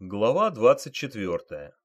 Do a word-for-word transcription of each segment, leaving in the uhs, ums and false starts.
Глава двадцать четвёртая.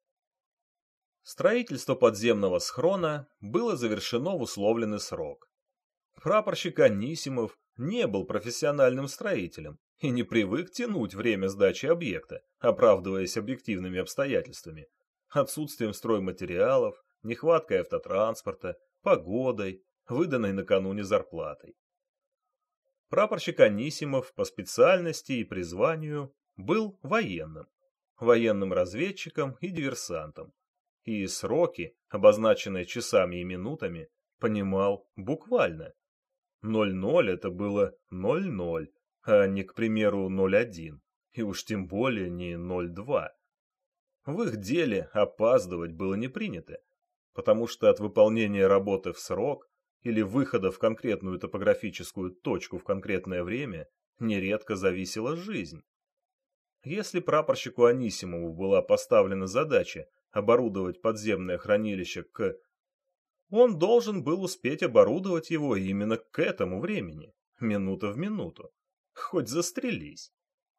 Строительство подземного схрона было завершено в условленный срок. Прапорщик Анисимов не был профессиональным строителем и не привык тянуть время сдачи объекта, оправдываясь объективными обстоятельствами, отсутствием стройматериалов, нехваткой автотранспорта, погодой, выданной накануне зарплатой. Прапорщик Анисимов по специальности и призванию был военным, военным разведчиком и диверсантом, и сроки, обозначенные часами и минутами, понимал буквально. ноль ноль это было ноль ноль, а не, к примеру, ноль один, и уж тем более не ноль два. В их деле опаздывать было не принято, потому что от выполнения работы в срок или выхода в конкретную топографическую точку в конкретное время нередко зависела жизнь. Если прапорщику Анисимову была поставлена задача оборудовать подземное хранилище к... Он должен был успеть оборудовать его именно к этому времени, минута в минуту. Хоть застрелись.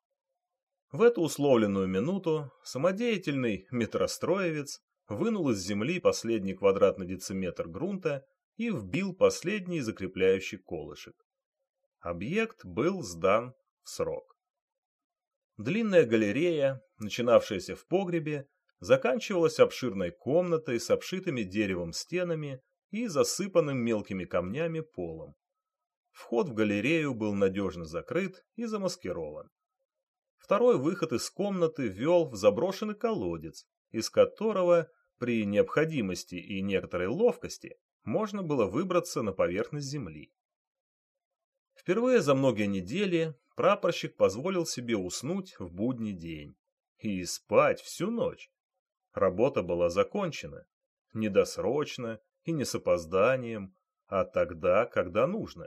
В эту условленную минуту самодеятельный метростроевец вынул из земли последний квадратный дециметр грунта и вбил последний закрепляющий колышек. Объект был сдан в срок. Длинная галерея, начинавшаяся в погребе, заканчивалась обширной комнатой с обшитыми деревом стенами и засыпанным мелкими камнями полом. Вход в галерею был надежно закрыт и замаскирован. Второй выход из комнаты вел в заброшенный колодец, из которого при необходимости и некоторой ловкости можно было выбраться на поверхность земли. Впервые за многие недели прапорщик позволил себе уснуть в будний день и спать всю ночь. Работа была закончена, не досрочно и не с опозданием, а тогда, когда нужно.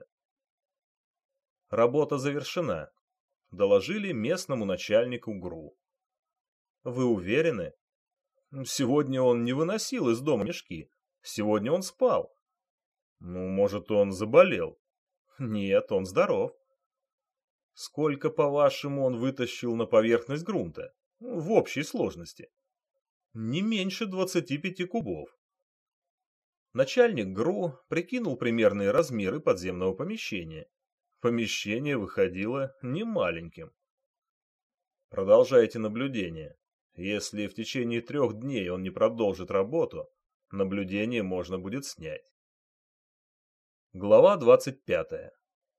Работа завершена, доложили местному начальнику ГРУ. Вы уверены? Сегодня он не выносил из дома мешки, сегодня он спал. Ну, может, он заболел? Нет, он здоров. Сколько, по-вашему, он вытащил на поверхность грунта? В общей сложности. Не меньше двадцати пяти кубов. Начальник ГРУ прикинул примерные размеры подземного помещения. Помещение выходило немаленьким. Продолжайте наблюдение. Если в течение трех дней он не продолжит работу, наблюдение можно будет снять. Глава двадцать пятая.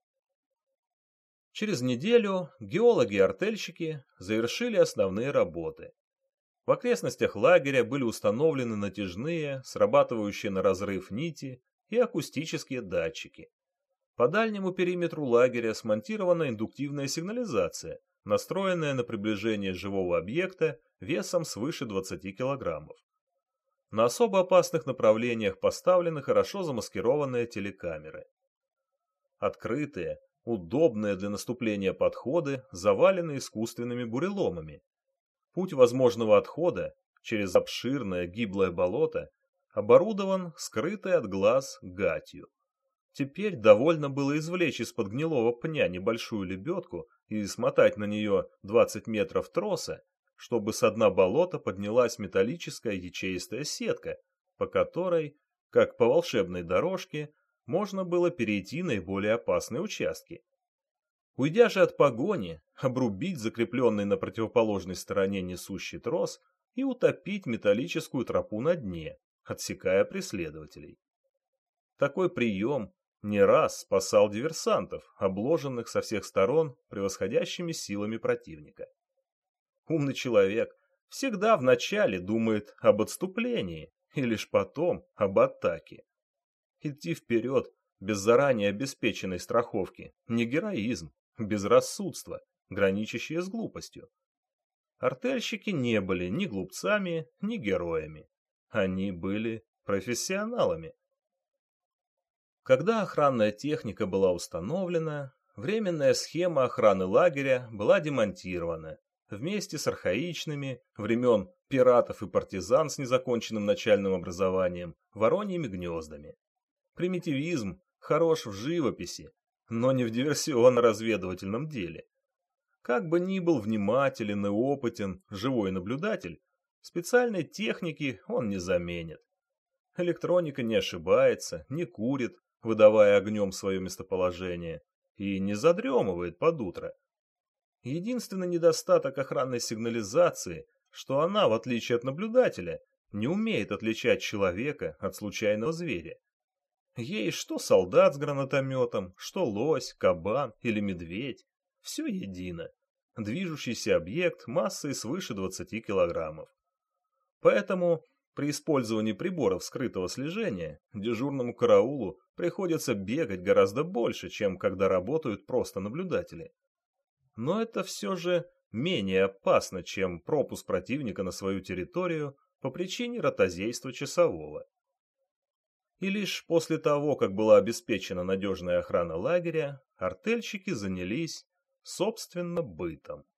Через неделю геологи-артельщики завершили основные работы. В окрестностях лагеря были установлены натяжные, срабатывающие на разрыв нити и акустические датчики. По дальнему периметру лагеря смонтирована индуктивная сигнализация, настроенная на приближение живого объекта весом свыше двадцати килограммов. На особо опасных направлениях поставлены хорошо замаскированные телекамеры. Открытые, удобные для наступления подходы завалены искусственными буреломами. Путь возможного отхода через обширное гиблое болото оборудован скрытой от глаз гатью. Теперь довольно было извлечь из-под гнилого пня небольшую лебедку и смотать на нее двадцать метров троса, чтобы со дна болота поднялась металлическая ячеистая сетка, по которой, как по волшебной дорожке, можно было перейти наиболее опасные участки. Уйдя же от погони, обрубить закрепленный на противоположной стороне несущий трос и утопить металлическую тропу на дне, отсекая преследователей. Такой прием не раз спасал диверсантов, обложенных со всех сторон превосходящими силами противника. Умный человек всегда вначале думает об отступлении и лишь потом об атаке. Идти вперед без заранее обеспеченной страховки не героизм, безрассудство, граничащее с глупостью. Артельщики не были ни глупцами, ни героями. Они были профессионалами. Когда охранная техника была установлена, временная схема охраны лагеря была демонтирована вместе с архаичными, времен пиратов и партизан с незаконченным начальным образованием, вороньими гнездами. Примитивизм хорош в живописи, но не в диверсионно-разведывательном деле. Как бы ни был внимателен и опытен живой наблюдатель, специальной техники он не заменит. Электроника не ошибается, не курит, выдавая огнем свое местоположение, и не задремывает под утро. Единственный недостаток охранной сигнализации, что она, в отличие от наблюдателя, не умеет отличать человека от случайного зверя. Ей что солдат с гранатометом, что лось, кабан или медведь, все едино. Движущийся объект массой свыше двадцати килограммов. Поэтому при использовании приборов скрытого слежения дежурному караулу приходится бегать гораздо больше, чем когда работают просто наблюдатели. Но это все же менее опасно, чем пропуск противника на свою территорию по причине ротозейства часового. И лишь после того, как была обеспечена надежная охрана лагеря, артельщики занялись, собственно, бытом.